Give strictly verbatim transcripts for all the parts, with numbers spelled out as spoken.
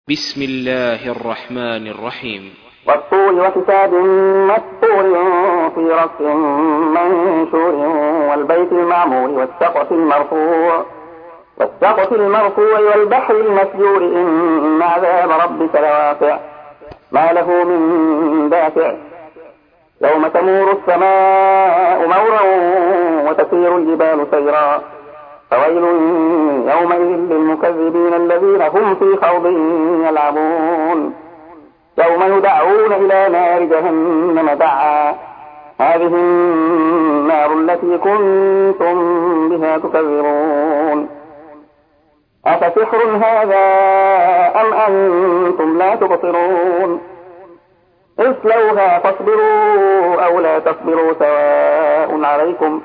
بسم الله الرحمن الرحيم. والطور وكتاب مسطور في رق منشور والبيت المعمور والسقف المرفوع والسقف المرفوع والبحر المسجور إن عذاب ربك لواقع ما له من دافع يوم تمور السماء مورا وتسير الجبال سيرا فويل يومئذ للمكذبين الذين هم في خوض يلعبون يوم يدعون إلى نار جهنم دعا هذه النار التي كنتم بها تكذبون أفسحر هذا أم أنتم لا تبصرون اصلوها فاصبروا أو لا تصبروا سواء عليكم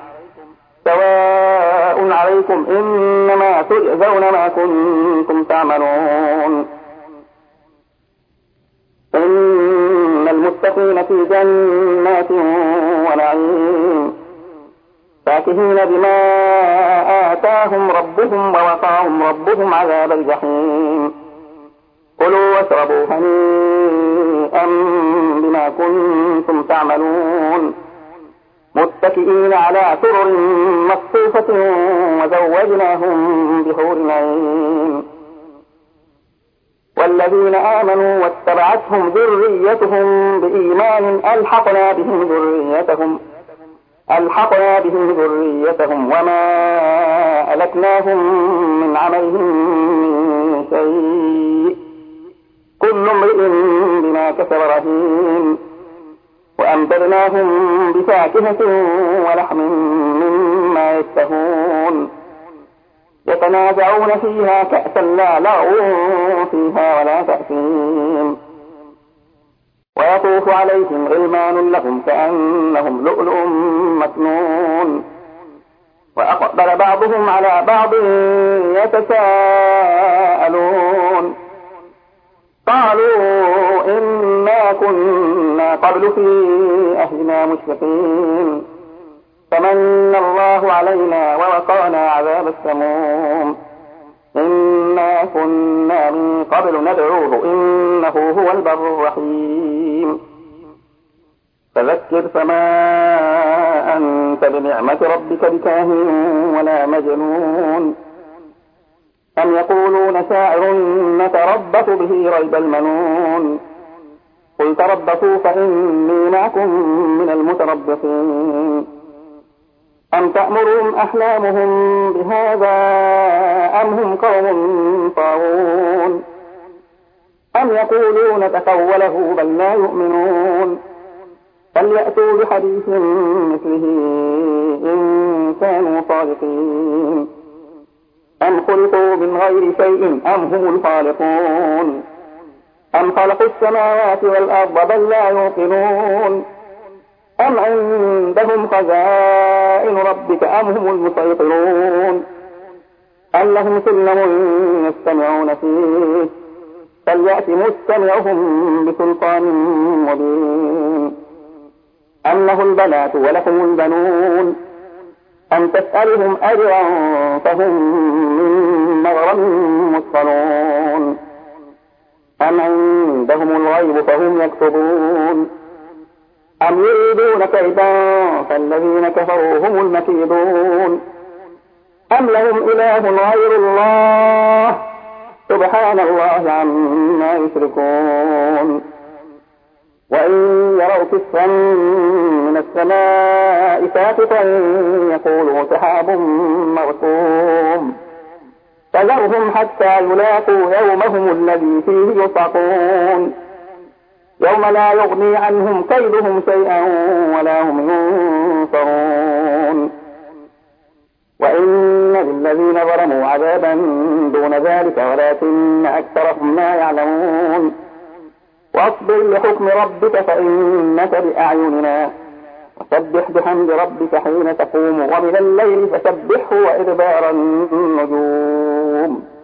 سواء عليكم إنما تجزون ما كنتم تعملون إن المتقين في جنات ونعيم فاكهين بما آتاهم ربهم ووقاهم ربهم عذاب الجحيم كلوا واشربوا هنيئا بما كنتم تعملون متكئين على سرر مصفوفة وزوجناهم بحور عين والذين آمنوا واتبعتهم ذريتهم بإيمان ألحقنا بهم ذريتهم ألحقنا بهم ذريتهم وما ألتناهم من عملهم من شيء كل امرئ بما كسب رهين وأمددناهم بفاكهة ولحم مما يشتهون يتنازعون فيها كأسا لا لغو فيها ولا تأثيم ويطوف عليهم غلمان لهم كأنهم لؤلؤ مكنون وأقبل بعضهم على بعض يتساءلون قالوا إنا كنا قبل في أهلنا مشفقين فمن الله علينا ووقانا عذاب السموم إنا كنا من قبل ندعوه إنه هو البر الرحيم فذكر فما أنت بنعمة ربك بكاهن ولا مجنون أم يقولون شاعر نتربص به ريب المنون قل تربصوا فإني معكم من المتربصين أم تأمرهم أحلامهم بهذا أم هم قوم طاغون أم يقولون تقوله بل لا يؤمنون فليأتوا بحديث مثله إن كانوا صادقين أم خلقوا من غير شيء أم هم الخالقون أم خلقوا السماوات والأرض بل لا يوقنون أم عندهم خزائن ربك أم هم المسيطرون أم لهم سلم يستمعون فيه فليأت مستمعهم بسلطان مبين أم له البنات ولكم البنون أم تسألهم أجرا فهم من مغرم مثقلون أم عندهم الغيب فهم يكتبون أم يريدون كيدا فالذين كفروا هم المكيدون أم لهم إله غير الله سبحان الله عما يشركون وإن يروا كسفا من السماء ساقطا يقولوا سحاب مركوم فذرهم حتى يلاقوا يومهم الذي فيه يصعقون يوم لا يغني عنهم كيدهم شيئا ولا هم ينصرون وإن للذين ظلموا عذابا دون ذلك ولكن أكثرهم لا يعلمون واصبر لحكم ربك فإنك بأعيننا وسبح بحمد ربك حين تقوم ومن الليل فسبحه وإدبار النجوم